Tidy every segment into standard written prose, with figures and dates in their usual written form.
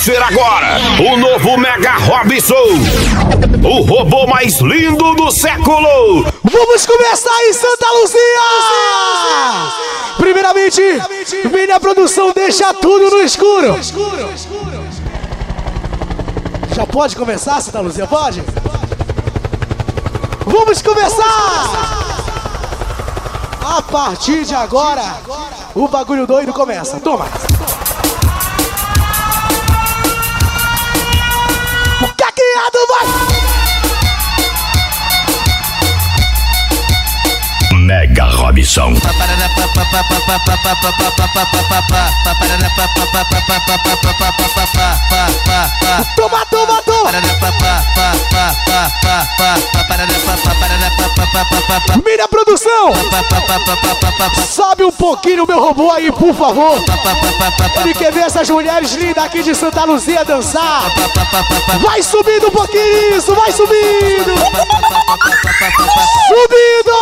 conhecer agora o novo Mega Robson, o robô mais lindo do século. Vamos começar em Santa Luzia! Primeiramente, minha produção deixa tudo no escuro. Já pode começar, Santa Luzia? Pode? Vamos começar! A partir de agora, o bagulho doido começa. Toma! O caqueado vai! Mega Robson. Toma, toma, toma! Minha produção! Sobe um pouquinho o meu robô aí, por favor! Ele quer ver essas mulheres lindas aqui de Santa Luzia dançar! Vai subindo um pouquinho isso! Vai subindo! Subindo!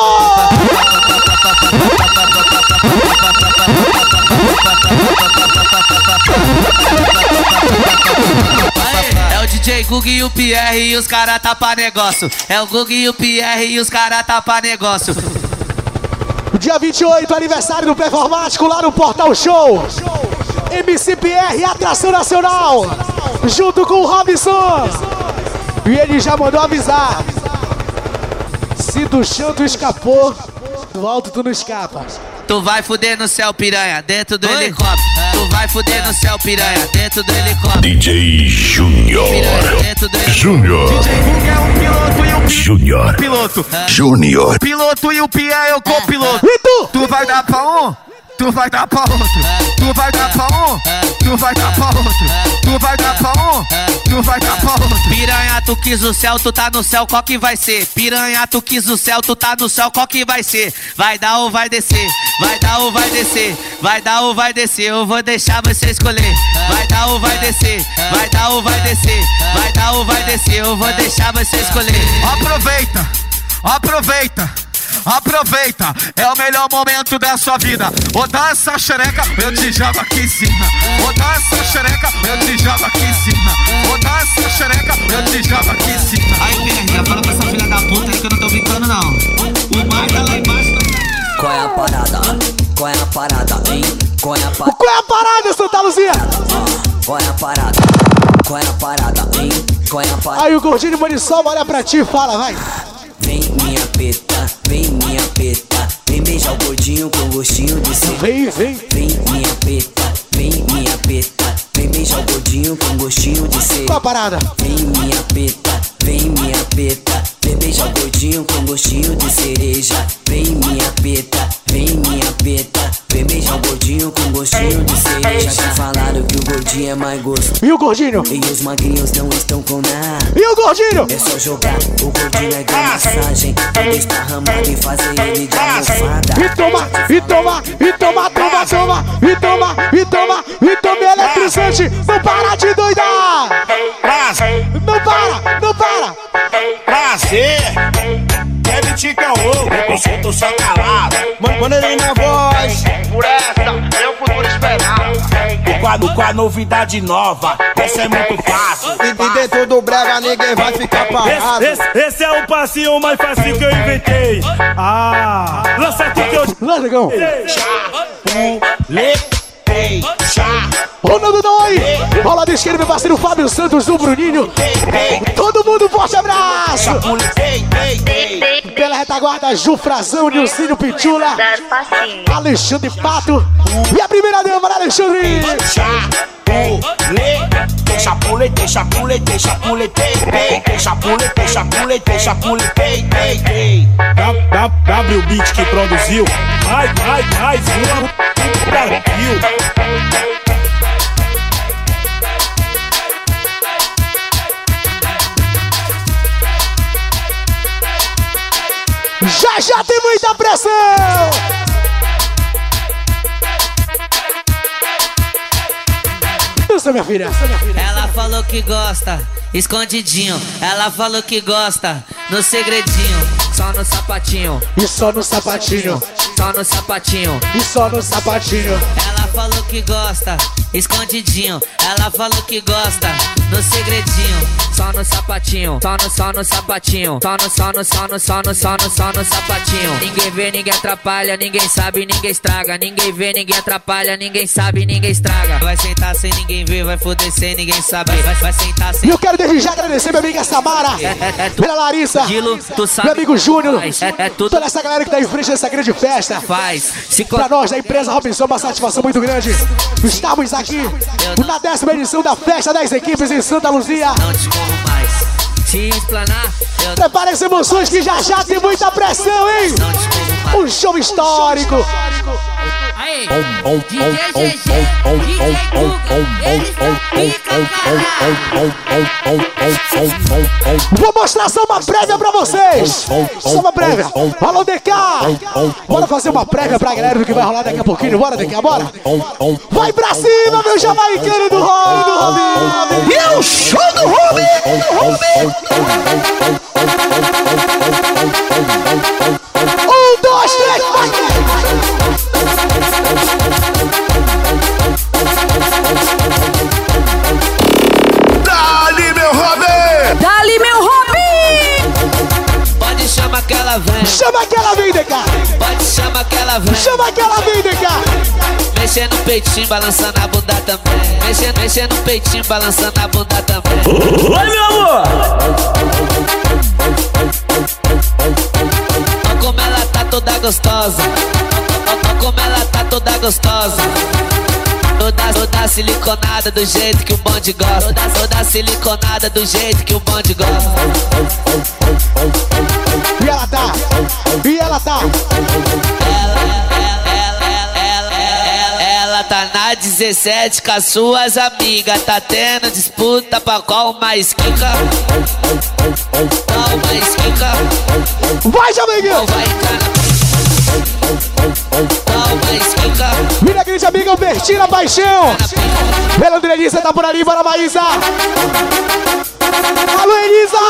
É o DJ Gug e o Pierre e os caras tá pra negócio. É o Gug e o Pierre e os caras tá pra negócio. Dia 28, aniversário do Performático lá no Portal Show. MC Pierre, atração nacional, junto com o Robson. E ele já mandou avisar: se do chão tu escapou, do alto tu não escapa. Tu vai fuder no céu, piranha, dentro do helicóptero. Tu vai fuder no céu, piranha, dentro do helicóptero. DJ Júnior. Júnior. DJ Gug é o piloto e o Júnior. piloto. Júnior. Piloto e o Pia é o copiloto. E tu? Tu vai dar pra um, tu vai dar pra outro. Tu vai dar pra um, tu vai dar pra outro. Tu vai dar pra um, tu vai dar pra outro. Piranha, tu quis o céu, tu tá no céu, qual que vai ser? Piranha, tu quis o céu, tu tá no céu, qual que vai ser? Vai dar ou vai descer? Vai dar ou vai descer? Vai dar ou vai descer? Eu vou deixar você escolher. Vai dar ou vai descer? Vai dar ou vai descer? Vai dar ou vai descer? Eu vou deixar você escolher. Aproveita, aproveita, aproveita. É o melhor momento da sua vida. Ou dá essa xereca, eu te jogo aqui em cima. Ou dá essa xereca, eu te jogo aqui em cima. Ou dá essa xereca, eu te jogo aqui em cima. Aí, Pierre, fala pra essa filha da puta aí que eu não tô brincando, não. O mar tá lá embaixo. Qual é a parada? Qual é a parada, hein? Qual é a parada? Qual é a parada, Santa Luzia? Qual é a parada? Qual é a parada, hein? Qual é a parada? Aí o Gordinho Manisol olha pra ti e fala, vai. Vem minha peta, vem minha peta. Vem beijar o gordinho com gostinho de ser. Vem, vem. Vem minha peta, vem minha peta. Vem beijar o gordinho com gostinho de ser. Qual a parada? Vem minha peta, vem minha peta. Vem beijar o gordinho com gostinho de cereja. Vem minha peta, vem minha peta. Vem beijar o gordinho com gostinho de cereja. Já falaram que o gordinho é mais gosto. E o Gordinho? E os magrinhos não estão com nada. E o Gordinho? É só jogar, o gordinho é de massagem. Esparramado e fazer ele de almofada. E toma, e toma, e toma, toma, toma. E toma, e toma, e toma eletrizante. Não para de doidar. Não para, não para. Prazer, deve te caô, eu tô só calado. Manda ele na voz. Por essa, meu futuro esperado. Com a novidade nova, essa é muito fácil. E dentro do brega ninguém vai ficar parado. Esse é o passinho mais fácil que eu inventei. Ah, lança aqui que eu... Lá, negão. Chapulei, Ronaldo Doi. Rola de esquerda, meu parceiro Fábio Santos do Bruninho. Todo mundo, forte abraço. Pela retaguarda, Ju Frazão, Nilcinho Pitula, Alexandre Pato. E a primeira dama, Alexandre. Chapulei, chapulei, chapulei, chapulei, chapulei. W Beat que produziu. Mais uma Brasil. Já tem muita pressão. Dança, minha filha. Ela falou que gosta, escondidinho. Ela falou que gosta, no segredinho. só no sapatinho. E só no sapatinho. Só no sapatinho. E só no sapatinho. Ela falou que gosta, escondidinho. Ela falou que gosta, no segredinho. Só no sapatinho, só no sapatinho. Só no sapatinho. Ninguém vê, ninguém atrapalha, ninguém sabe, ninguém estraga. Ninguém vê, ninguém atrapalha, ninguém sabe, ninguém estraga. Vai sentar sem ninguém ver, vai foder sem ninguém saber. Vai sentar sem... E eu quero desde já agradecer minha amiga Samara, minha Larissa, tu sabe, meu amigo Júnior, tudo toda essa galera que tá em frente dessa grande festa. faz. Pra nós da empresa Robinson, uma satisfação muito grande. Estamos aqui na 10ª edição da Festa das Equipes em Santa Luzia. Não te como mais. Se explanar, eu Prepare as emoções que já já tem muita pressão, hein? não te como mais. Um show histórico. Aí, DJ GG, DJ Guga, eles Vou mostrar só uma prévia pra vocês. Só uma prévia. Alô, DK. Bora fazer uma prévia pra galera do que vai rolar daqui a pouquinho. Bora, DK, bora. Vai pra cima, meu jamaicano do Robin. E o show do Robin! 1, 2, 3, vai! Dali, meu Robin! Dali, meu Robin! Pode chamar que ela vem. Chama aquela vem, DK. Pode chamar que ela vem. Chama aquela vem, DK. Mexendo no peitinho, balançando a bunda também. Mexendo no peitinho, balançando a bunda também. Oi, meu amor! Olha como ela tá toda gostosa. Olha como ela tá toda gostosa. Toda siliconada do jeito que o bonde gosta. Toda siliconada do jeito que o bonde gosta. E ela tá. Ela tá na 17 com as suas amigas. Tá tendo disputa pra qual mais quica. Qual mais quica. Vai, Jamaicano. Qual vai encarar. Qual mais quica. Minha grande amiga Albertina Paixão. Pela André Elisa, tá por ali, bora, Maísa. Alô, Elisa.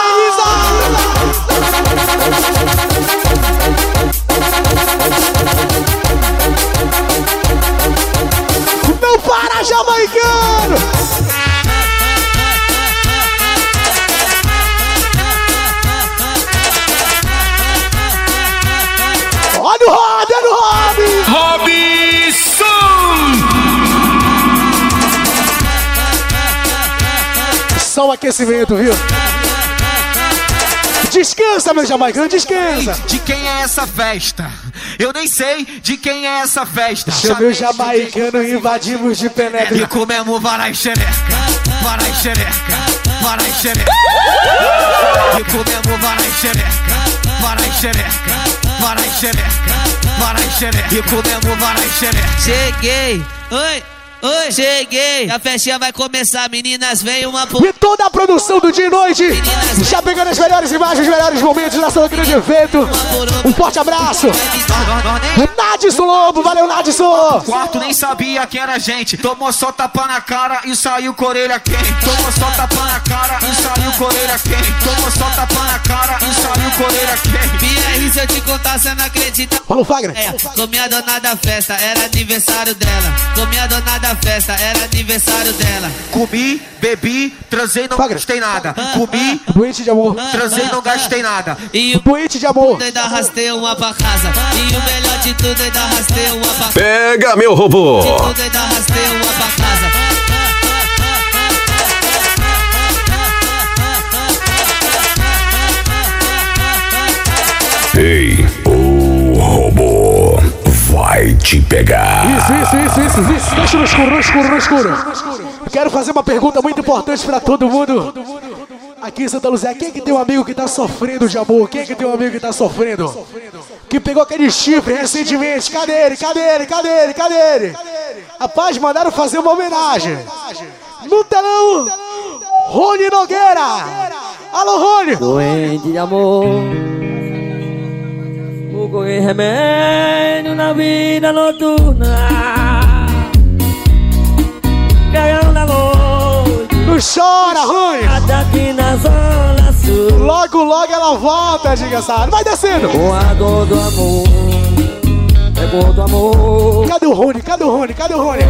Não para, jamaicano. Olha o Robin. Robinson! Só um aquecimento, viu? Descansa, meu jamaicano, descansa. De quem é essa festa? Eu nem sei de quem é essa festa. Chamei o jamaicano e invadimos de E penetra. comemos varai xereca. Varai xereca. Varai xereca. E comemos varai xereca. Varai xereca. Varai xereca. Varai xereca. E comemos varai xereca. Cheguei. Oi, cheguei. A festinha vai começar, meninas, vem uma por... E toda a produção do dia e noite, já pegando as melhores imagens, os melhores momentos dessa grande evento. Um forte abraço. Nadson Lobo, valeu, Nadson. Quarto nem sabia quem era a gente. Tomou só tapa na cara e saiu com a orelha quente. Tomou só tapa na cara e saiu com a orelha quente. Tomou só tapa na cara e saiu com a orelha quente. BR, se eu te contar, você não acredita. Falou, Fagner. Comi a dona da festa, era aniversário dela. Comi a dona da festa, era aniversário dela. Comi, bebi, transei, não Fagner. gastei nada. Comi, Doente de amor. transei, não gastei nada. E o Doente de amor. ainda arrastei uma pra casa. E o melhor de tudo, ainda arrastei uma pra casa. Pega, meu robô. De tudo, ainda arrastei uma pra casa. Ei, o robô vai te pegar. Isso. Deixa no escuro. Quero fazer uma pergunta muito importante pra todo mundo. Aqui em Santa Luzia, quem é que tem um amigo que tá sofrendo de amor? Quem é que tem um amigo que tá sofrendo? Que pegou aquele chifre recentemente? Cadê ele? Rapaz, mandaram fazer uma homenagem. No telão, Rony Nogueira. Alô, Rony. Doente de amor, fogo e remédio na vida noturna. Caião da noite, Não chora, Rony. até aqui na zona sul. nosso. Logo, logo ela volta, desgraçado. Vai descendo. Com a dor do amor, é cor do amor. Cadê o Rony? Cadê o Rony? Cadê o Rony?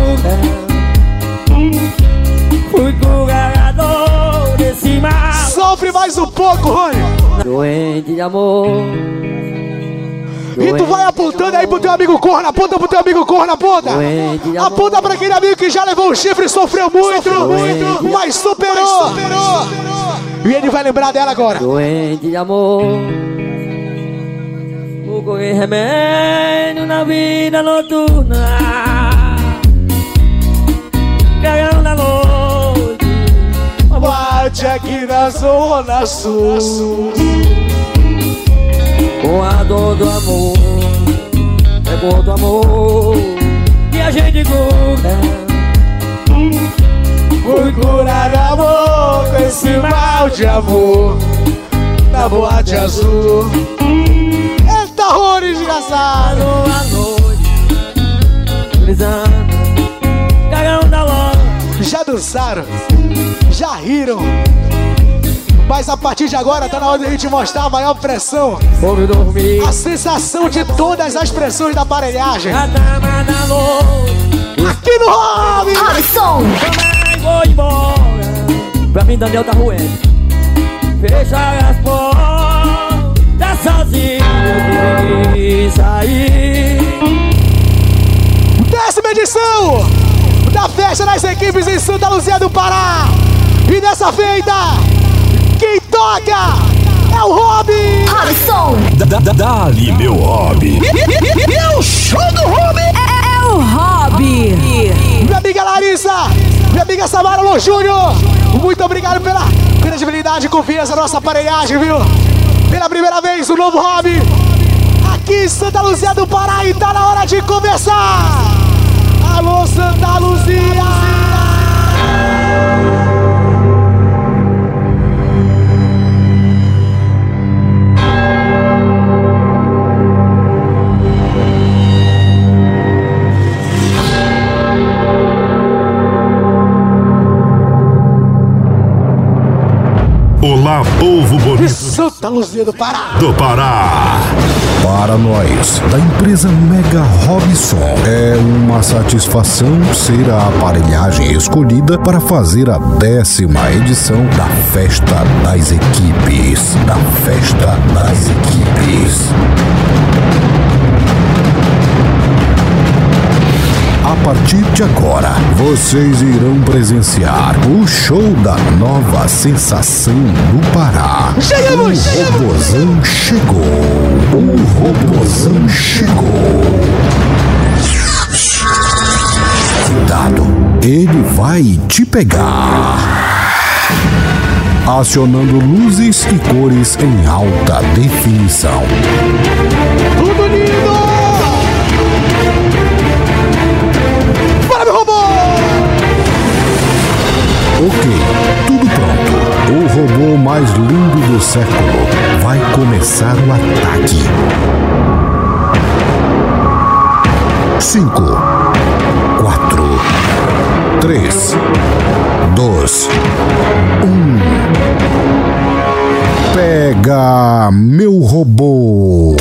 Fui curador desse mal. Sofre mais um pouco, Rony. Doente de amor. E tu vai apontando aí pro teu amigo corno. Aponta pro teu amigo corno, aponta. Aponta pra aquele amigo que já levou o chifre e sofreu muito, mas superou. E ele vai lembrar dela agora. Doente de amor. Vou correr remédio na vida noturna. Cagando na noite. Bate aqui na zona sul. Com a dor do amor, é cor do amor. E a gente cura. Fui curar amor com esse mal de amor na boate azul. Eita, Rony, desgraçado. À noite, brisando, cagão da loja. Já dançaram, já riram, mas a partir de agora tá na hora de a gente mostrar a maior pressão. Vou dormir. A sensação de todas as pressões da aparelhagem. A dama da noite. Aqui no Hobby. Robson. Vou embora pra mim Daniel tá ruim. Fecha as portas sozinho, eu quis sair. 10ª edição da Festa das Equipes em Santa Luzia do Pará. E nessa feita, quem toca é o Hobby. Robson. Dá-lhe, meu Hobby. E o show do Hobby É o Hobby. Minha amiga Larissa, minha amiga Samara Lô Júnior, muito obrigado pela credibilidade e confiança na nossa aparelhagem, viu? Pela primeira vez, o novo Hobby aqui em Santa Luzia do Pará e tá na hora de começar. Alô, Santa Luzia! Olá, povo bonito De Santa Luzia do Pará. do Pará. Para nós, da empresa Mega Robson, é uma satisfação ser a aparelhagem escolhida para fazer a 10ª edição da Festa das Equipes. Da Festa das Equipes. A partir de agora, vocês irão presenciar o show da nova sensação do Pará. Chegamos! O Robozão chegou! O Robozão chegou! Cuidado, ele vai te pegar! Acionando luzes e cores em alta definição. Tudo lindo! Bora, meu robô! Ok, tudo pronto. O robô mais lindo do século vai começar o ataque. 5, 4, 3, 2, 1. Pega, meu robô!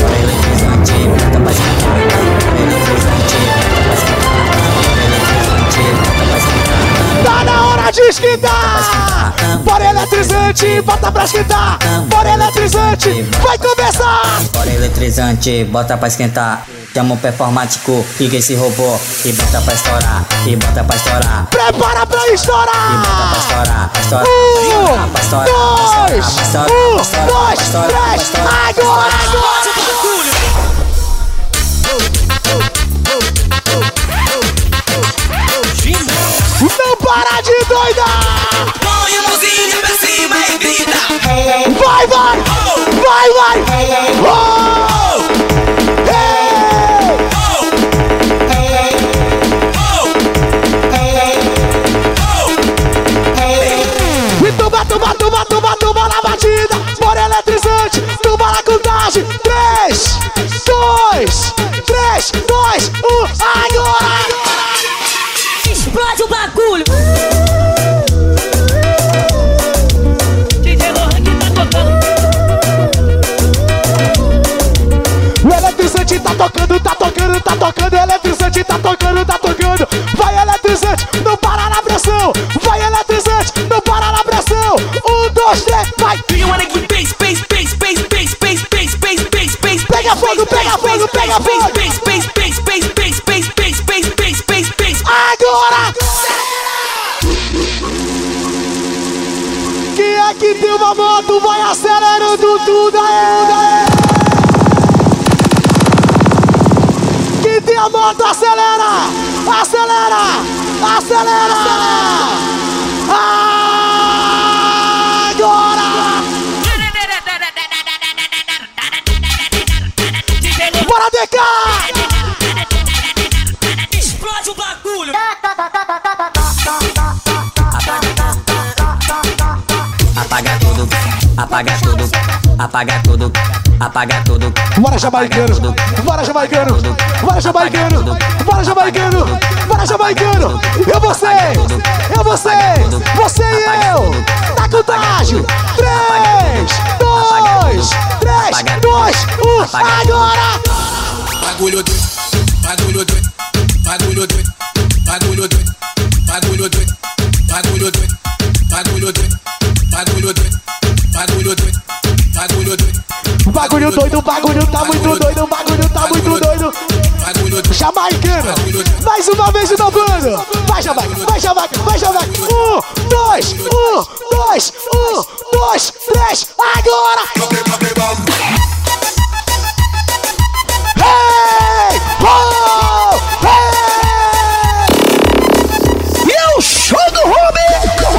Tá na hora de esquentar! Bora eletrizante, bota pra esquentar! Bora eletrizante, vai começar! Bora eletrizante, bota pra esquentar. Chama o performático, liga esse robô e bota pra estourar, e bota pra estourar. Prepara pra estourar! E bota pra estourar, pra estourar, pra estourar, dois, pra estourar, pra estourar, pra estourar, pra estourar, três, agora! Não para de doidar! Põe a mãozinha pra cima e grita. Vai, vai! Vai, vai! Oh! E toma, toma, toma, toma, toma na batida! Bora eletrizante! Toma na contagem! 3, 2, 3, 2, 1, agora! Explode o bagulho. DJ Lohan que tá tocando. tá tocando, tá tocando, tá tocando. Eletrizante, tá tocando, tá tocando. Vai eletrizante, não para na pressão. Vai eletrizante, não para na pressão. 1, 2, 3, vai. Pega fogo, pega fogo, pega fogo. Agora! Quem é que tem uma moto? Vai acelerando tudo aí! Quem tem a moto, acelera! Acelera! Acelera! Agora! Bora, DK! Explode o bagulho! Apaga tudo, apaga tudo, apaga tudo, apaga tudo. Bora, jamaicano! Bora, jamaicano! Bora, jamaicano! Bora, jamaicano! Bora, jamaicano! Eu você! Eu você! Você e eu! Na contagem! 3, 2, 3, 2, 1, agora! Bagulho doido, bagulho doido, bagulho doido, bagulho doido, bagulho doido, bagulho doido, bagulho doido, bagulho doido, bagulho doido, bagulho doido. O bagulho doido, o bagulho tá muito doido, o bagulho tá muito doido. Jamaicano, mais uma vez inovando. Vai, Jamaica, vai, Jamaica, vai, Jamaica. 1, 2, 1, 2, 1, 2, 3, agora! Hey! Oh! Hey! E o show do Ruby!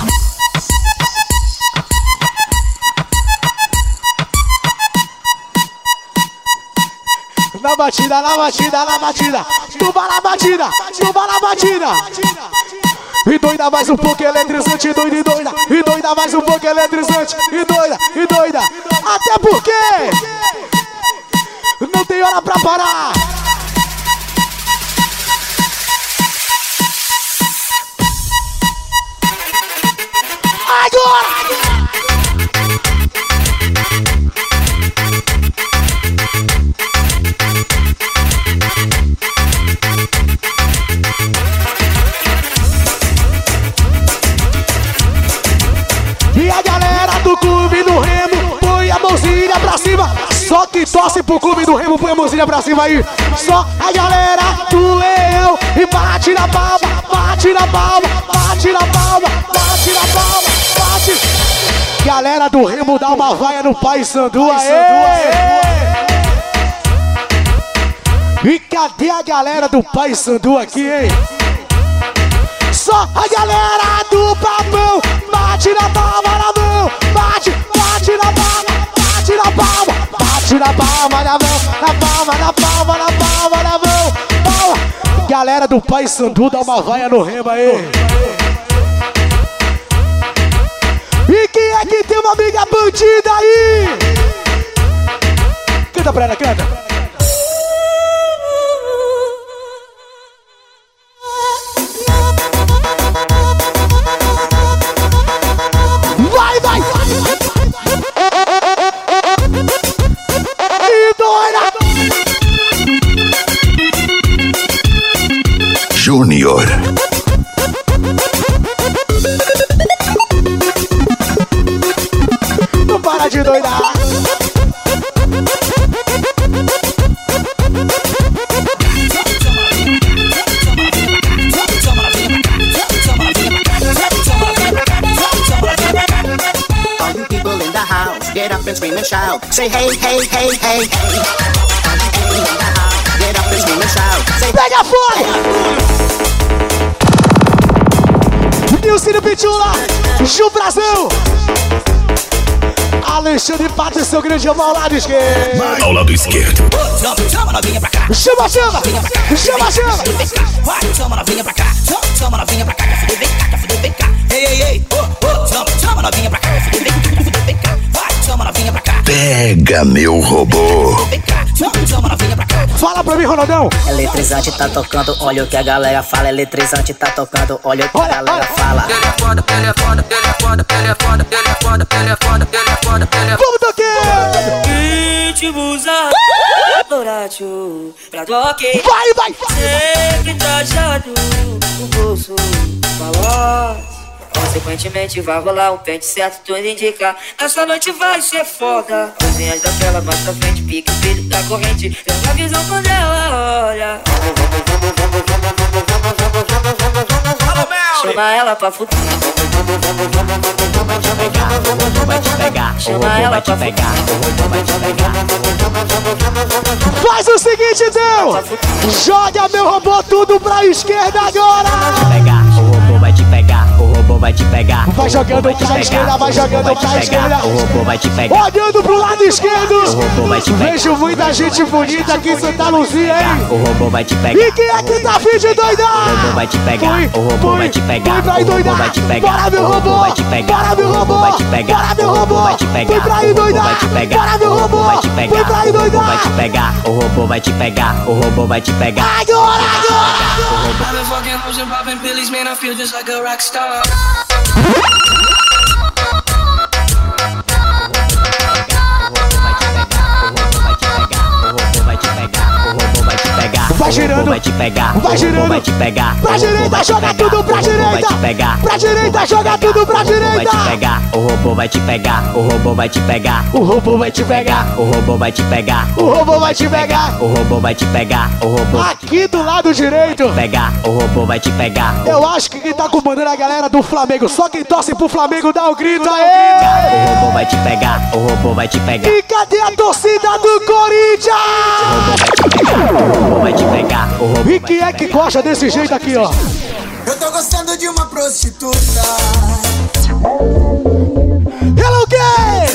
Na batida, na batida, na batida. Tuba na batida, tuba na batida. E doida mais um pouco eletrizante, doida e doida. E doida mais um pouco eletrizante, e doida, e doida. Até porque não tem hora pra parar. Agora! E a galera do clube do Remo põe a mãozinha pra cima. Só que torce pro clube do Remo, põe a mãozinha pra cima aí. Só a galera do Leão. E bate na palma, bate na palma, bate na palma, bate na palma, bate. Galera do Remo dá uma vaia no Paysandu, aê! E cadê a galera do Paysandu aqui, hein? Só a galera do Papão. Bate na palma na mão, bate, bate na palma, bate na palma, bate na palma na mão, na palma, na palma, na palma, na mão, palma. Galera do Paysandu dá uma vaia no Remo aí. E quem é que tem uma amiga bandida aí? Canta pra ela, canta. Vai, vai! E doida! Júnior. Não para de doidar! Get up and scream and shout. Say hey, hey, hey, hey, hey. Get up and scream and shout. Say pega fogo! Nilcínio Pitula, Ju Brasil. Alexandre Pátio, seu grande amor ao lado esquerdo. Ao lado esquerdo. Chama novinha pra cá. Chama, chama. Chama, chama. Vai, chama novinha pra cá. Chama novinha pra cá. Quer fuder, vem cá, quer fuder, vem cá. Ei, ei, ei. Chama novinha pra cá. Quer fuder, vem cá, quer fuder, vem cá. Vai, chama novinha pra cá. Pega meu robô. Vem cá, chama novinha pra cá. Fala pra mim, Ronaldão. Eletrizante tá tocando, olha o que a galera fala. Eletrizante tá tocando, olha o que a galera fala. Ele é foda, ele é foda, ele é foda, ele é foda, ele é foda, ele é foda, ele é foda, ele é foda. Vamos tocar! Ritmos Loratio, pra toque. Vai! Sei que tá achado no bolso, malote. Consequentemente vai rolar um pente certo, tudo indica. Essa noite vai ser foda. Coisinhas da tela mais pra frente, pique o brilho da corrente. Pela visão quando ela olha. Chama ela pra fuder. Vai te pegar, chama ela pra pegar. Faz o seguinte, Deus! Joga meu robô tudo pra esquerda agora! O robô vai te pegar, o robô vai te pegar. Vai jogando pra esquerda, vai jogando pra esquerda. O robô vai te pegar. Olhando pro lado esquerdo. O robô vai te pegar. Vejo muita gente bonita aqui em Santa Luzia, hein? O robô vai te pegar. E quem é que tá afim de doidar? O robô vai te pegar. O robô vai te pegar. Foi pra ir doidar. Vai te pegar. Bora meu robô. Vai te pegar. Bora meu robô. Vai te pegar. Bora meu robô. Vai te pegar. Foi pra ir doidar. Vai te pegar. Bora meu robô. Vai te pegar. Foi pra ir doidar. Vai te pegar. O robô vai te pegar. O robô vai te pegar. Agora! I've been fucking hoes and popping pillies, man, I feel just like a rock star. Vai girando, vai te pegar, vai girando, vai te pegar. Pra direita, joga tudo pra direita. Vai te pegar. Pra direita, joga tudo pra direita. Vai te pegar, o robô vai te pegar, o robô vai te pegar. O robô vai te pegar, o robô vai te pegar. O robô vai te pegar, o robô vai te pegar. O robô aqui do lado direito. Pegar, o robô vai te pegar. Eu acho que quem tá comandando é a galera do Flamengo. Só quem torce pro Flamengo dá o grito aí. O robô vai te pegar, o robô vai te pegar. E cadê a torcida do Corinthians? O robô vai te pegar, o robô. E quem é que gosta desse jeito aqui, ó? Eu tô gostando de uma prostituta. Ela o quê?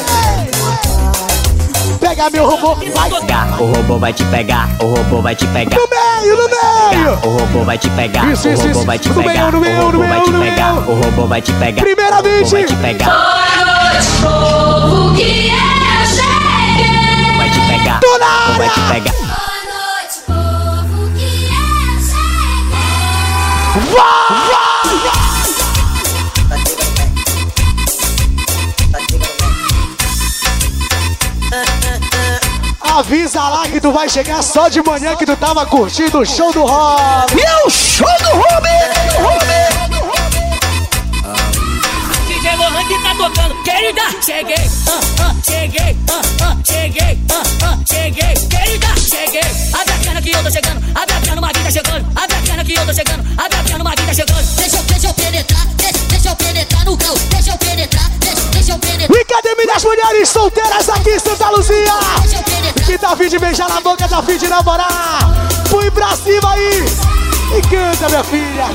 Pega meu robô, vai. O robô vai te pegar, o robô vai te pegar. No meio, no meio. O robô vai te pegar, isso, o robô vai te pegar. No meio, no meio, no meio. O robô vai te pegar. Primeiramente. Vai te pegar. Boa noite, povo, que eu cheguei. Vai te pegar. Vai te pegar. Avisa lá que tu vai chegar só de manhã que tu tava curtindo o show do Rob. E o show do Rob! DJ Lohan que tá tocando, querida, cheguei, cheguei, cheguei, cheguei, querida, cheguei. Abre a perna que eu tô chegando, abre a perna, uma vida chegando, abre a perna que eu tô chegando, abre a perna, uma vida chegando. Deixa eu penetrar, deixa eu penetrar no cão, deixa eu penetrar, deixa eu penetrar. E cadê minhas mulheres solteiras aqui em Santa Luzia? Que tá afim de beijar na boca, tá afim de namorar? Põe pra cima aí e canta, minha filha.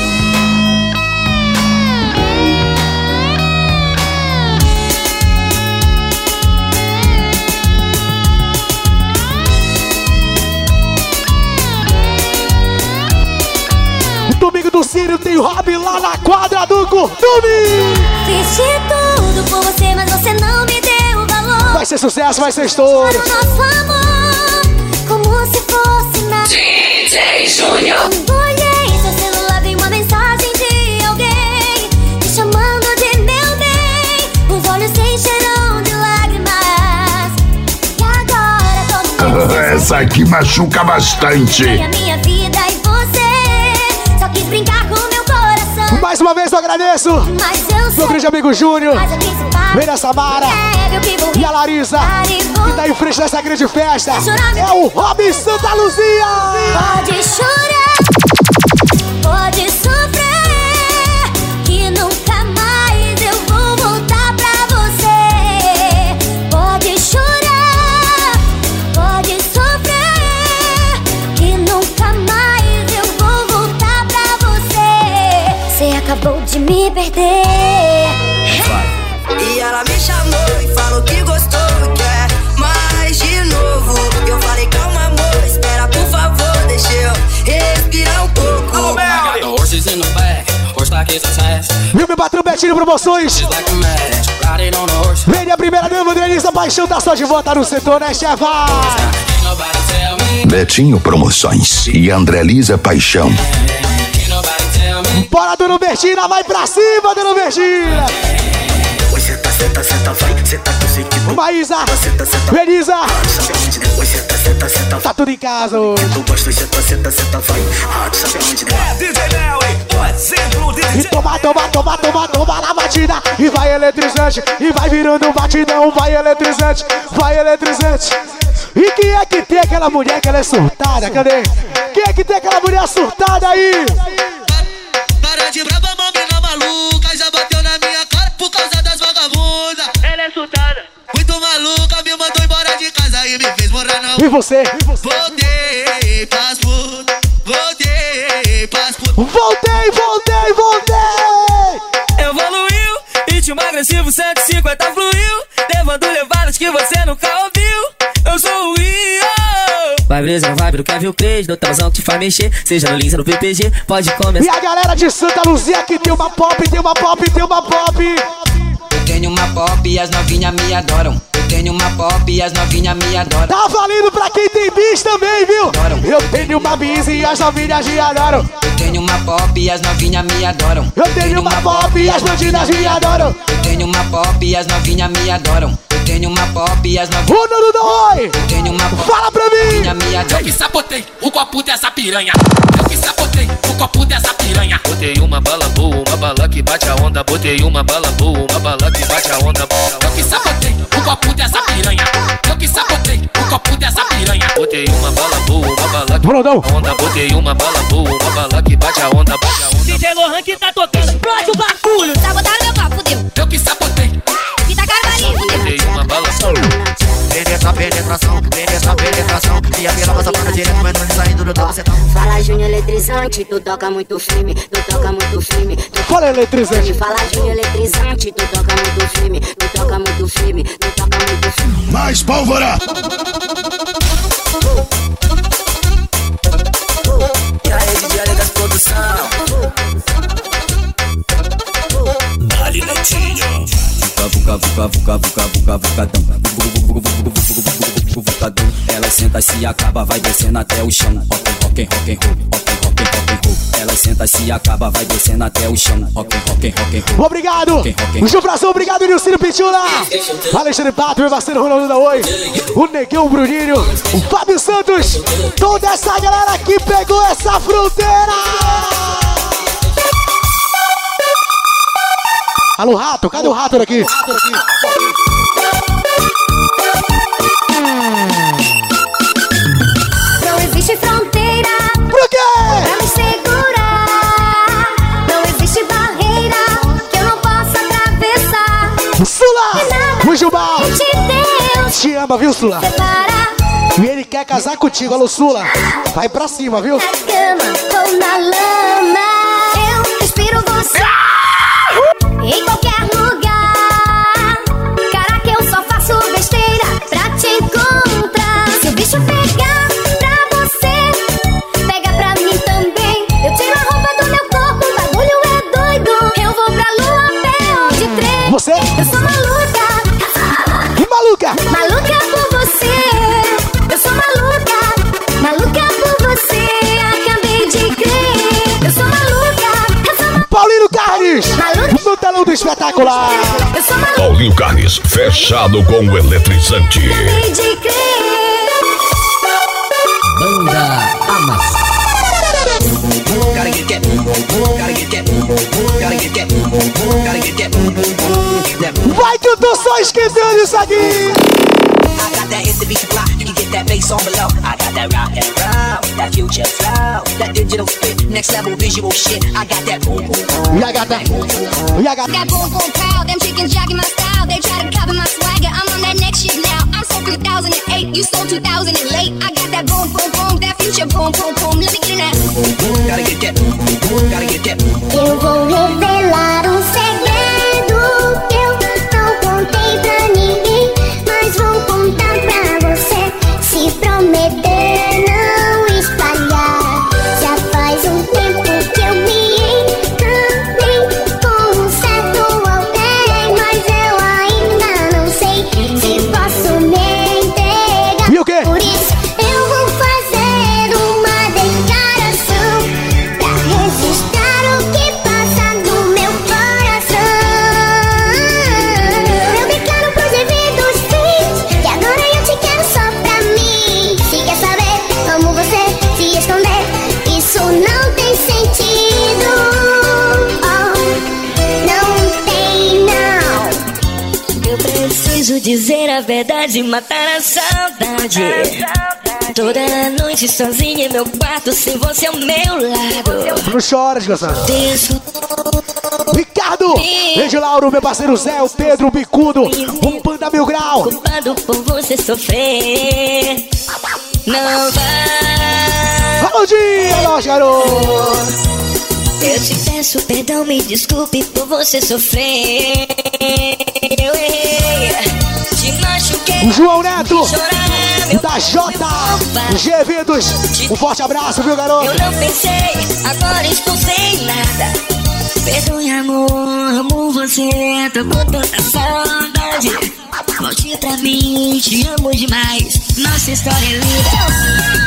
Domingo do Círio tem Rob lá na quadra do Curtume. Fiz de tudo por você, mas você não me deu valor. Vai ser sucesso, vai ser estouro. Nosso amor, como se fosse na DJ Júnior. Quando olhei seu celular, vi uma mensagem de alguém me chamando de meu bem. Os olhos se encheram de lágrimas. E agora todo mundo essa aqui machuca bastante. a minha vida e você só quis brincar com meu coração. Mais uma vez eu agradeço meu grande amigo Júnior, Vera Samara e a Larissa, que tá em frente dessa grande festa. É o Rob Santa Luzia. Pode chorar, pode sofrer, que nunca mais eu vou voltar pra você. Pode chorar, pode sofrer, que nunca mais eu vou voltar pra você. Você acabou de me perder. E ela me chamou e falou que gostou e quer mais de novo. Eu falei, calma amor, espera por favor, deixa eu respirar um pouco. Viu, meu patrão Betinho Promoções? Vem a primeira dama, Andrelisa Paixão, tá só de volta no setor, né, chefa? Betinho Promoções e Andrelisa Paixão. Bora, dona Bertina, vai pra cima, dona Bertina! Maísa, Belisa, senta, senta. Tá tudo em casa hoje. Eu gosto, senta, senta, senta, vai. Sabe onde dá? DJ Léo, o exemplo de E toma na batida. E vai eletrizante, e vai virando batidão. Vai eletrizante, vai eletrizante. E quem é que tem aquela mulher que ela é surtada? Cadê? Quem é que tem aquela mulher surtada aí? Para de brava, mamina maluca. Já bateu na minha cara por causa das vagabundas. Ela é surtada. Muito maluca, me mandou embora de casa e me fez morar na rua. E você? Voltei pras putas. Voltei pras putas. Voltei. Evoluiu, ritmo agressivo 150 fluiu, levando levadas que você nunca ouviu. Eu sou o Rio. Vai brisa na vibe do Kevin Cres, do tabuzão que te faz mexer, seja no Lins ou no PPG, pode começar. E a galera de Santa Luzia que tem uma pop. Eu tenho uma pop e as novinhas me adoram. Eu tenho uma pop e as novinhas me adoram. Tá valendo pra quem tem bis também, viu? Eu tenho uma bis e as novinhas me adoram. Eu tenho uma pop e as novinhas me adoram. Eu tenho uma pop e as bandidas me adoram. Eu tenho uma pop e as novinhas me adoram. Eu tenho uma pop e as novinhas. O Nuno do Oi! Eu tenho uma pop. Fala pra mim! Eu que sabotei o copo dessa piranha. Eu que sabotei o copo dessa piranha. Botei uma bala boa, uma bala que bate a onda. Botei uma bala boa, uma bala que bate a onda. Eu que sabotei o copo dessa piranha. Eu que sabotei o copo dessa piranha. Botei uma bala boa, uma bala que bate a onda. Botei uma bala boa, uma bala que bate a onda. DJ Lohan que tá tocando. Explode o bagulho. Sabotaram meu copo, fudeu. Eu que sabotei. Que tá caro, fudeu. Botei uma bala penetração. E a vila passa para direto, mas não saindo do teu setão. Fala Júnior eletrizante, tu toca muito firme, tu toca muito firme. Fala eletrizante. Fala Júnior eletrizante, tu toca muito firme, tu toca muito firme, tu toca muito firme. Mais pólvora! E aí, DJ Alegas Produção. Dali Netinho. Ela senta, se acaba, vai descendo até o chão. Rock and roll. Ela senta, se acaba, vai descendo até o chão. Rock and roll. Obrigado! O Gilbração, obrigado, Nilcino Pitula! Alexandre Pato, meu parceiro Ronaldo da Oi! O Neguinho Bruninho, o Fábio Santos! Toda essa galera que pegou essa fronteira! Alô, Rato, cadê o Rato daqui? Não existe fronteira por quê? Pra me segurar. Não existe barreira que eu não possa atravessar. Sula! O Jubá! Deus te ama, viu, Sula? E ele quer casar contigo, alô, Sula! Vai pra cima, viu? Na cama ou na lama, eu respiro você. Em qualquer lugar. Caraca, eu só faço besteira pra te encontrar. Se o bicho pegar pra você, pega pra mim também. Eu tiro a roupa do meu corpo, o bagulho é doido. Eu vou pra lua pé de trem. Você? Eu sou maluca. Que maluca? Maluca por você. Eu sou maluca por você. Acabei de crer. Eu sou maluca. Paulinho Carnes! No telão do espetacular! Paulinho Carnes, fechado com o eletrizante. Banda Amassa. Vai que eu tô só esquecendo isso aqui! I got that hit the beat block, you can get that bass on below. I got that rock and roll, that future flow, that digital spit, next level visual shit. I got that boom boom boom. I got that boom boom pow, them chickens jogging my style. They try to copy my swagger, I'm on that next shit now. I'm so 2008, you so 2000 and late. I got that boom boom boom, that future boom boom boom. Let me get it now. Gotta get that, gotta get that. Eu vou revelar um segredo que eu não contei pra ninguém, mas vou contar pra você. Se prometer não espalhar. Já faz um tempo que eu me encantei com um certo alguém, mas eu ainda não sei se posso me entregar. E o quê? Por isso eu vou fazer uma declaração pra registrar o que passa no meu coração. Eu declaro pros eventos sim, que agora eu te quero só pra mim. Siga verdade matar a saudade. Toda noite sozinha em meu quarto, sem você ao meu lado. Não chora, desgraçado. Ricardo, Beijo Lauro, meu parceiro Zé, o Pedro, o Bicudo, o Panda Mil Grau. Culpado por você sofrer. Não vai. Bom dia, nós, garoto. Eu te peço perdão, me desculpe por você sofrer. Eu errei, te machuquei. O João Neto, da J, G Eventos. Um forte abraço, viu, garoto? Eu não pensei, agora estou sem nada. Perdoe, amor, amo você, tô com tanta saudade. Volte pra mim, te amo demais. Nossa história é linda.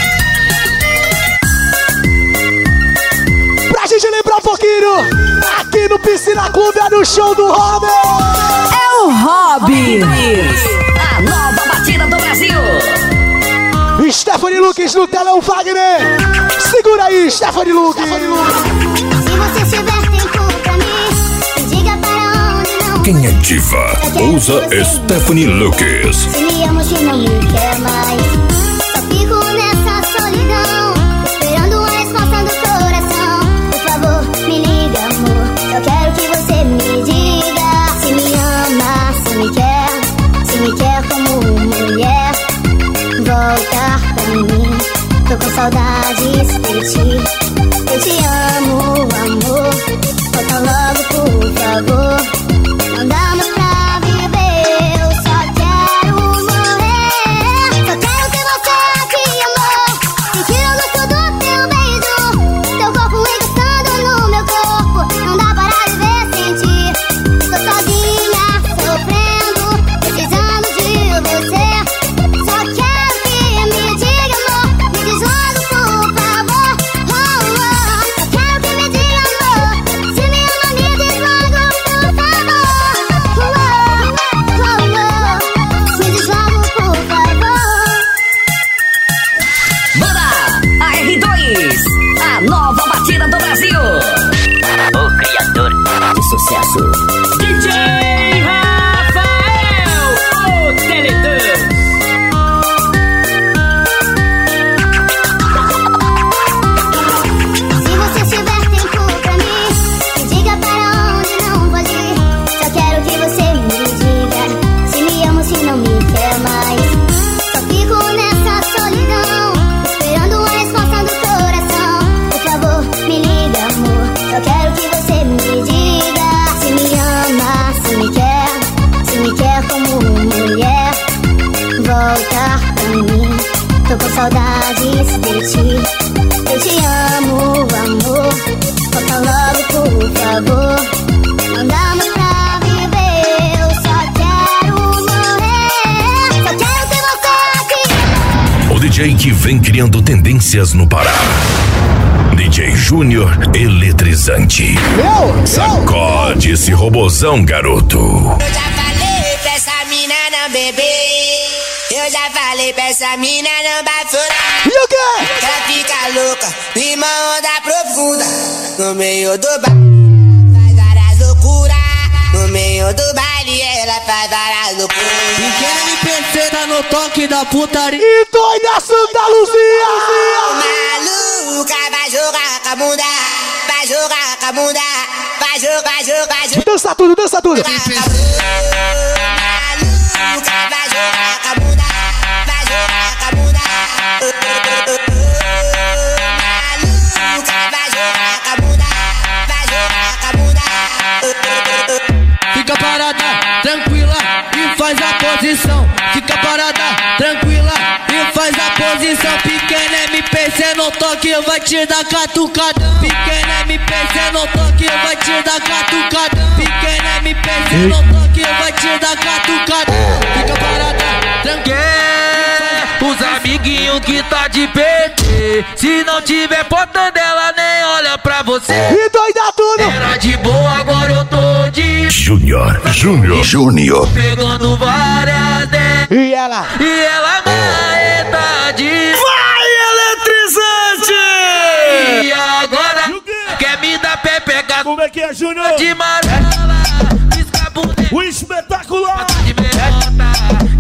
Pra gente lembrar um pouquinho, aqui no Piscina Clube é no show do Rob. É o Rob. A nova batida do Brasil. Stephanie Lucas no telão, Wagner. Segura aí, Stephanie Lucas. Se você tiver tempo pra mim, diga para onde não. Quem é diva? Ouça Stephanie Lucas. Se me ama, se não me quer mais. Só fico nessa solidão, esperando a resposta do coração. Por favor, me liga, amor. Eu quero que você me diga se me ama, se me quer como mulher. Volta pra mim, tô com saudades de ti. Eu te amo, amor. Volta logo, por favor. Não dá mais pra viver, eu só quero morrer. Só quero ter você aqui, amor. Sentir o gosto do teu beijo, teu corpo encostando no meu corpo. Não dá para viver sem ti. Tô sozinha, sofrendo, precisando de você. Só quero que me diga, amor. Me diz logo, por favor. Só quero que me diga, amor. Se me ama, me diz logo, por favor. Me diz logo, por favor. Banda a R2, a nova batida do Brasil. O criador de sucesso, DJ Rafael, o Teletão. Se você tiver tempo pra mim, me diga para onde não pode ir. Só quero que você me diga se me ama, se não me quer mais. Só fico nessa solidão, esperando a resposta do coração. Por favor, me liga, amor. Só quero que você me diga se me ama, se me quer como mulher. Volta pra mim, tô com saudades de ti. Eu te amo, amor. Volta logo, por favor. Não dá mais pra viver, eu só quero morrer. Só quero ter você aqui. O DJ que vem criando tendências no Pará. DJ Júnior Eletrizante. Sacode esse robozão, garoto. Eu já falei pra essa mina não beber. Eu já falei pra essa mina não baforar. E o quê? Ela fica louca, numa onda profunda. No meio do baile, faz várias loucuras. No meio do baile, ela faz várias loucuras. Pequena MPC tá no toque da putaria. E doida Santa Luzia. Maluca, vai jogar com a bunda. Vai jogar com a bunda. Vai jogar. Dança tudo, dança tudo. Maluca, vai jogar com a bunda. Vai jogar com a bunda. Maluca, vai jogar com a bunda. Vai jogar com a bunda. Fica parada, tranquila e faz a posição. Fica parada, tranquila e faz a posição. Pequena MPC no toque vai te dar catucada. Pequena MPC no toque vai te dar catucada. Pequena MPC no toque vai te dar catucada. Fica parada, tranquila. Os amiguinhos que tá de PT, se não tiver porta dela nem olha pra você. E doida tudo. Era de boa, agora eu tô de Júnior. pegando várias dez. E ela maeta de Vai, eletrizante! E agora quer me dar pé, pegar. Como é que é, Júnior? De amarela, pisca bunda. O espetacular! De berrota,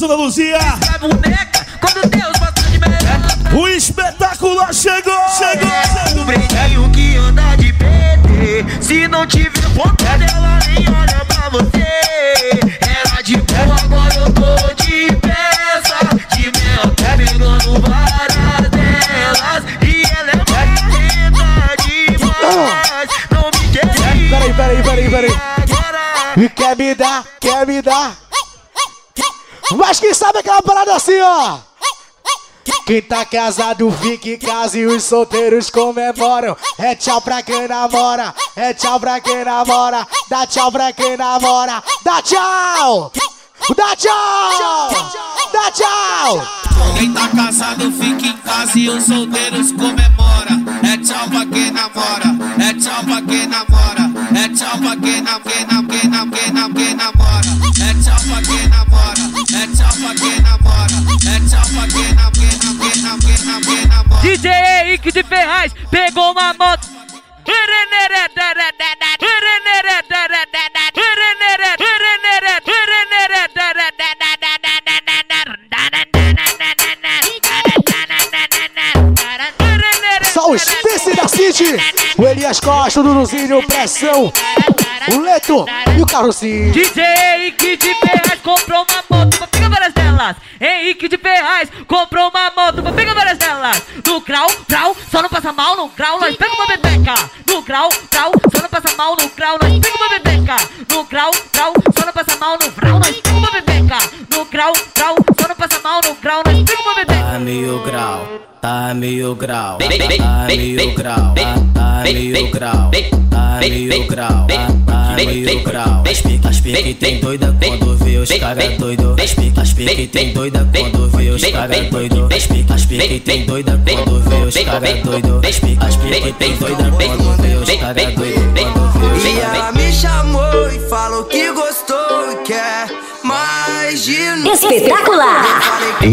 Dona Luzia. Quando Deus bota de melhor. O espetacular chegou. O pretinho que anda de PT. Se não tiver vontade, ela nem olha pra você. Era de boa, agora eu tô de peça. De mel, tá pegando várias delas. E ela é mais lenta demais. Não me quer. Peraí. E quer me dar. Mas quem sabe aquela parada assim, ó. Quem tá casado fica em casa e os solteiros comemoram. É tchau pra quem namora, é tchau pra quem namora. Dá tchau pra quem namora, dá tchau. Dá tchau, dá tchau. Quem tá casado fica em casa e os solteiros comemoram. É tchau pra quem namora, é tchau pra quem namora. É tchau pra quem namora. É tchau pra quem namora, é tchau pra quem namora. É tchau pra quem namora. DJ Henrique de Ferraz pegou uma moto. Só os PC da City, o Elias Costa, o Duduzinho, Pressão, o Leto e o Carrocinho. DJ Henrique de Ferraz comprou uma moto pra pegar várias delas. Henrique de Ferraz comprou uma moto pra pegar várias delas. No grau, só não passa mal no grau, nós pega uma bebeca. No grau, só não passa mal no grau, nós pega uma bebeca. No grau, só não passa mal no grau, nós pega uma bebeca. No grau, só não passa mal no grau, nós pega uma bebeca. Tá meio grau, tá meio grau, tá meio grau, tá meio grau, tá meio grau, tá meio grau. As pique tem doida quando vê os caga doido. As pique tem doida quando vê os caga doido. As pique tem doida quando vê os caga doido. As pique tem doida quando vê os caga doido. E ela me chamou e falou que gostou e quer mais de novo. Espetacular.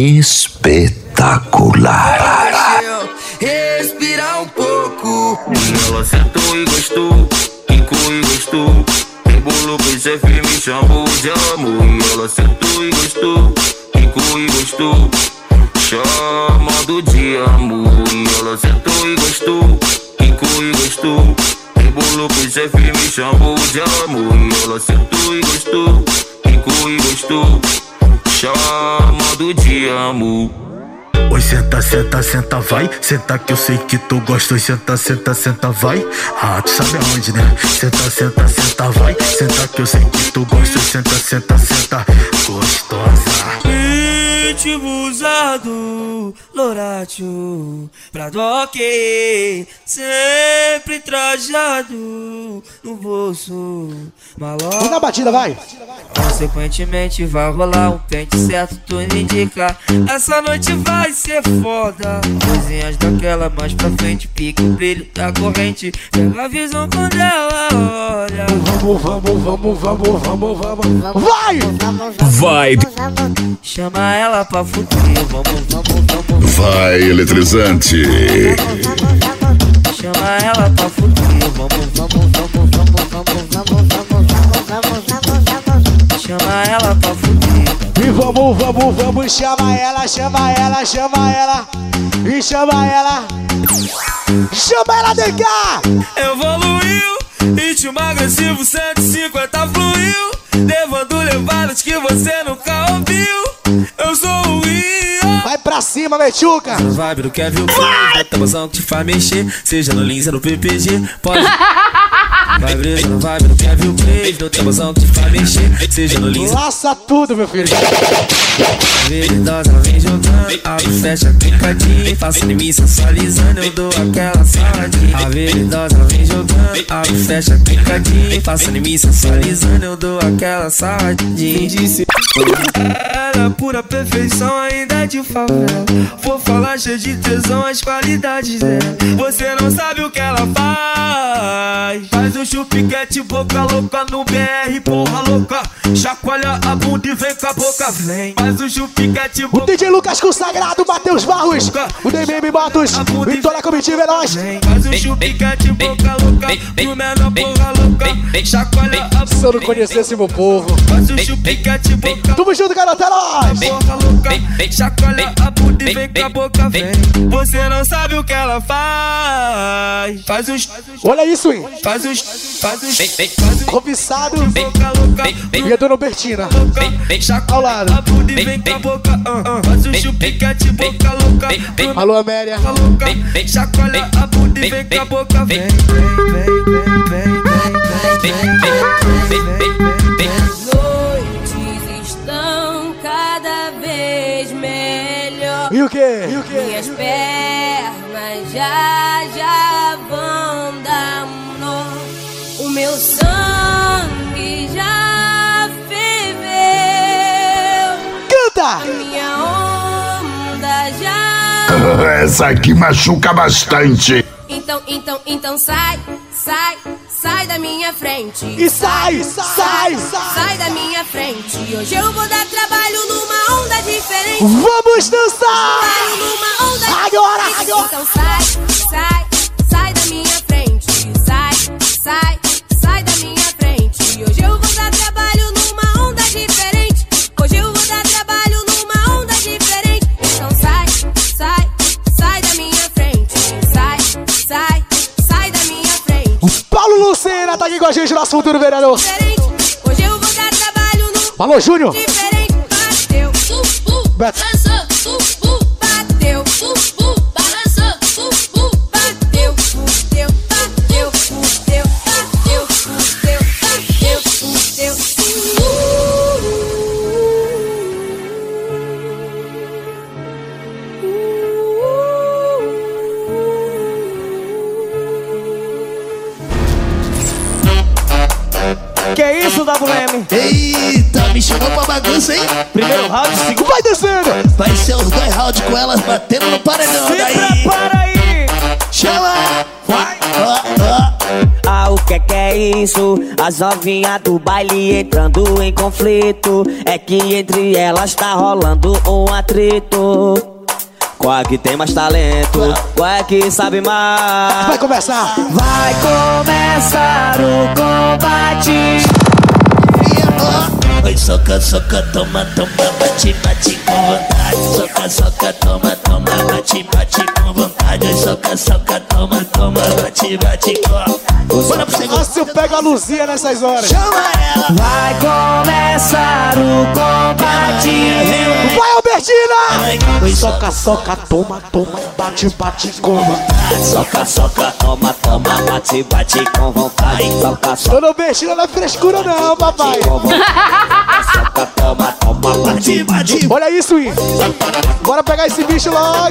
Respirar um pouco. Ela sentou e gostou, quicou e gostou. Rebolou pro chefe, me chamou de amor. E ela sentou e gostou, quicou e gostou, chamado de amor. E ela sentou e gostou, quicou e gostou. Rebolou pro chefe, me chamou de amor. E ela sentou e gostou, quicou e gostou, chamado de amor. Oi, senta, senta, senta, vai. Senta que eu sei que tu gosta. Oi, senta, senta, senta, vai. Ah, tu sabe aonde, né? Senta, senta, senta, vai. Senta que eu sei que tu gosta. Oi, senta, senta, senta, gostosa. Ritmo usado, Loratio, pra doque, sempre trajado no bolso, maloca. E na batida, vai. Consequentemente vai rolar um pente certo, tu me indica. Essa noite vai ser foda. Coisinhas daquela mais pra frente, pique o brilho da corrente. Pega a visão quando ela olha. Vamos. Vai! Chama ela pra fuder, vamos. Vai, eletrizante. Chama ela pra fuder, vamos. Chama ela pra fuder. E vamos, chama ela. E chama ela, de cá. Evoluiu, ritmo agressivo, 150 fluiu, levando levadas que você nunca ouviu. Eu sou o Rio. Vai pra cima, Mechuca. Vibe do Kevin Play, tá emoção que te faz mexer, seja no Lins ou no PPG, pode. Vai brisa no vibe do Kevin Play, não emoção que te faz mexer, seja no Lins. Laça tudo, meu filho. Veridosa vem jogando, abre, fecha, clicadinho, faço em mim sensualizando, eu dou aquela saladinha. A veridosa vem jogando, abre, fecha, clicadinho, faço em mim sensualizando, eu dou aquela saladinha. Disse ela é pura perfeição, ainda de favela. Vou falar cheio de tesão, as qualidades dela. Você não sabe o que ela faz. Faz um chupiquete, boca louca no BR, porra louca. Chacoalha a bunda e vem com a boca, vem. Faz um chupiquete, boca. O DJ Lucas Consagrado, Matheus Barros, o DMM Matos, e toda a comitiva é nóis. Faz um chupiquete, boca louca, pro menor, porra louca. Chacoalha a bunda. Se eu não conhecesse meu povo. Faz um chupiquete, boca. Tamo junto, garotão. voz. Boca louca, chacoalha a bunda e vem com a boca vem. Você não sabe o que ela faz. Faz os. Olha isso, hein? Faz os. Cobiçado. Boca louca. E a dona Bertina. Ao lado. A bunda e vem com a boca. Faz o chupiquete, boca louca. Alô, Amélia. Chacoalha a bunda e vem com a boca vem. Noites estão cada vez melhor. E o quê? Minhas pernas já vão dar um nó. O meu sangue já ferveu. Canta! Minha onda já. Essa aqui machuca bastante. Então sai da minha frente. E sai da minha frente. Hoje eu vou dar trabalho numa onda diferente. Vamos dançar! Numa onda agora! Então sai da minha frente. Sai da minha frente. Hoje eu vou dar trabalho numa onda diferente. Hoje eu vou dar trabalho numa onda diferente. Então sai da minha frente. Sai da minha frente. Paulo Lucena tá aqui com a gente, nosso futuro vereador. Hoje eu vou dar trabalho numa Alô, Júnior. diferente. Bateu, Beto. balançou, bateu, balançou, bateu, Que isso, WM? Eita, me chamou pra bagunça, hein? Primeiro round, segundo. Vai descendo! Vai ser os 2 rounds com elas batendo no paredão. Se prepara aí! Chama! Vai! Ah, o que é isso? As novinhas do baile entrando em conflito. É que entre elas tá rolando um atrito. Qual é que tem mais talento? Qual é que sabe mais? Vai começar! Vai começar o combate. Oi, soca, soca, toma, toma, bate, bate com vontade. Soca, soca, toma, toma, bate, bate com vontade. Oi, soca, soca, toma, toma, bate, bate com. Bora pro segundo. Nossa, eu pego a Luzia nessas horas. Chama ela. Vai começar o combate. Vai, Albertina! Oi, Soca, soca, toma, toma, bate, bate com vontade. Soca, soca, toma, toma, bate, bate com vontade. Soca, soca. Dona Albertina não é frescura não, papai. Soca, toma, toma, bate, bate. Olha isso, Ian. Bora pegar esse bicho logo.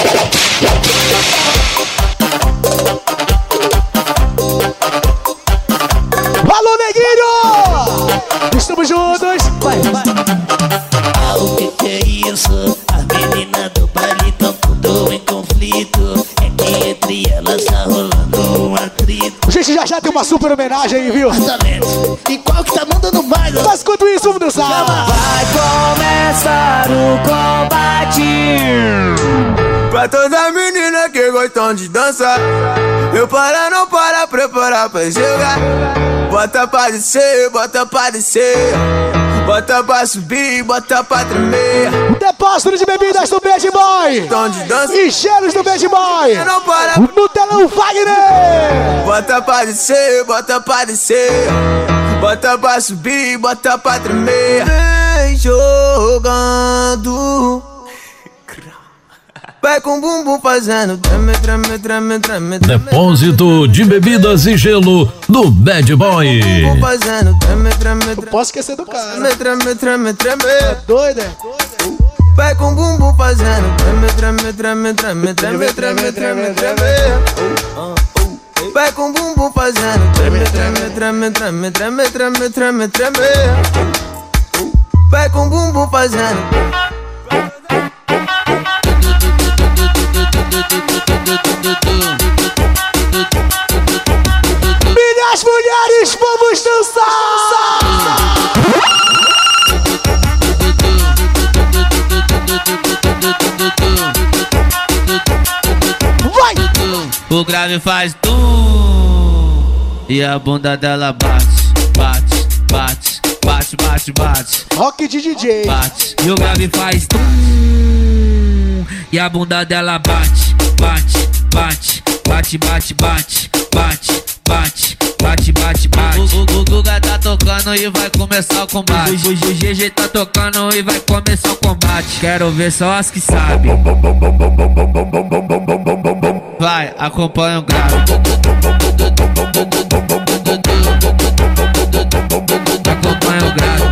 Alô, neguinho! Estamos juntos. Vai. Ah, o que é isso? As meninas do baile tão tudo em conflito. É que entre elas tá rolando um atrito. Gente, já tem uma super homenagem aí, viu? E qual que tá mandando mais? Mas enquanto isso, vamos dançar. Vai começar o combate. Pra todas as meninas que gostam de dançar, eu não para, preparar pra jogar. Bota pra descer, bota pra descer. Bota pra subir, bota pra tremer. Depósito de bebidas do Bad Boy. E cheiros do Bad Boy. No telão Wagner. Bota pra descer, bota pra descer. Bota pra subir, bota pra tremer. Vem jogando. Vai com o bumbum fazendo treme, treme, treme, treme. Depósito de bebidas e gelo do Bad Boy. Fazendo treme, treme, Não posso esquecer do cara. treme, treme, treme. É doido, é? Vai com o bumbum fazendo treme, treme, treme, treme, treme, treme, treme, treme. Vai com o bumbum fazendo treme, treme, treme, treme, treme, treme, treme, treme. Vai com o bumbum fazendo. Minhas mulheres, vamos dançar! Vai! O grave faz tum e a bunda dela bate, bate, bate, bate, bate, bate. Rock de DJ. Bate. E o grave faz tum. E a bunda dela bate, bate, bate, bate, bate, bate, bate, bate, bate, bate, bate. O Guga tá tocando e vai começar o combate. O GG tá tocando e vai começar o combate. Quero ver só as que sabem. Vai, acompanha o grave. Acompanha o grave.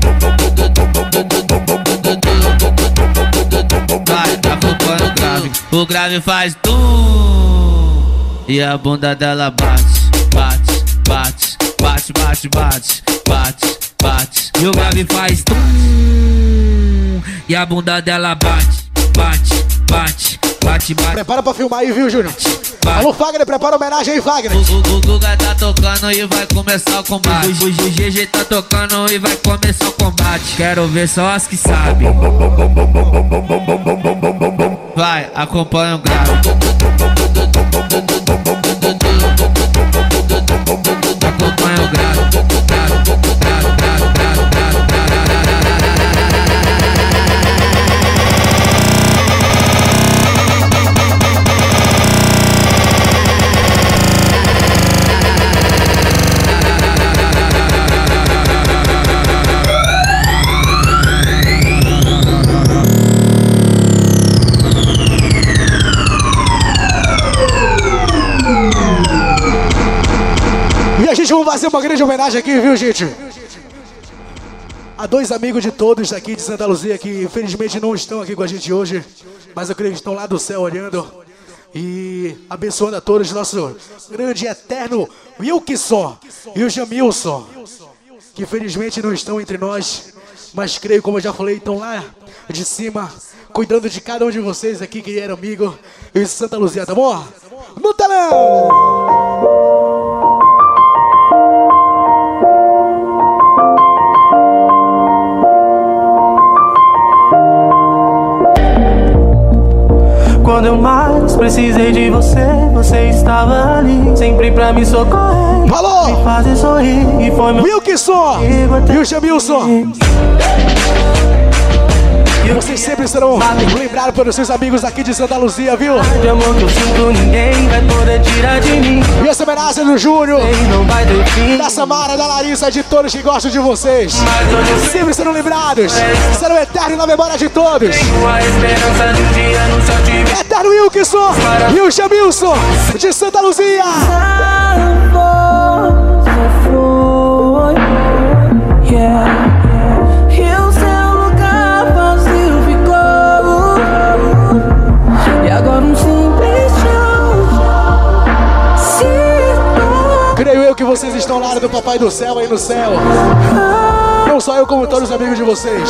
Vai, acompanha o grave. O grave faz tum. E a bunda dela bate, bate, bate, bate, bate, bate, bate, bate. E o grave faz tum. E a bunda dela bate, bate, bate, bate, bate. Prepara pra filmar aí, viu, Júnior? Alô, Fagner, prepara a homenagem aí, Fagner. O Guga tá tocando e vai começar o combate. O GG tá tocando e vai começar o combate. Quero ver só as que sabem. Vai, acompanha o grave. Acompanha o grave. Vamos fazer uma grande homenagem aqui, viu, gente? A dois amigos de todos aqui de Santa Luzia que infelizmente não estão aqui com a gente hoje, mas eu creio que estão lá do céu olhando e abençoando a todos, nosso grande e eterno Wilkson e o Jamilson, que infelizmente não estão entre nós, mas creio, como eu já falei, estão lá de cima, cuidando de cada um de vocês aqui que era amigo de Santa Luzia, tá bom? No telão! Quando eu mais precisei de você, você estava ali, sempre pra me socorrer. Falou! Me fazer sorrir. E foi meu Wilkson e o Jamilson. E vocês sempre serão lembrados pelos seus amigos aqui de Santa Luzia, viu? De amor que eu sinto, ninguém vai poder tirar de mim. E essa homenagem do Júnior, da Samara, da Larissa, de todos que gostam de vocês. Sempre serão lembrados, serão eternos na memória de todos. Eterno Wilkson e o Jamilson de Santa Luzia. Creio eu que vocês estão lá do Papai do Céu aí no céu. Não só eu, como todos os amigos de vocês.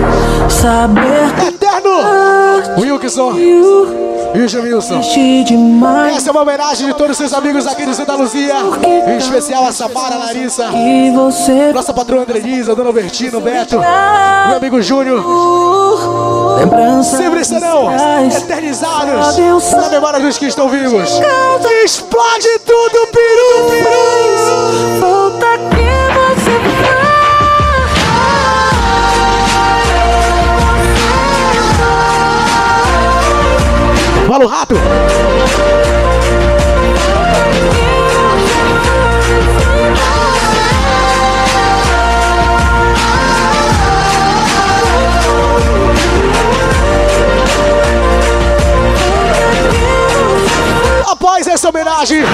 Eterno Wilkson e o Jamilson. Essa é uma homenagem de todos os seus amigos aqui de Santa Luzia, em especial a Samara, a Larissa, nossa patroa Andrelisa, Dona Bertino, Beto, meu amigo Júnior. Sempre serão eternizados na memória dos que estão vivos. Explode tudo, peru, peru. Volta que você Fala o rato. Após essa homenagem,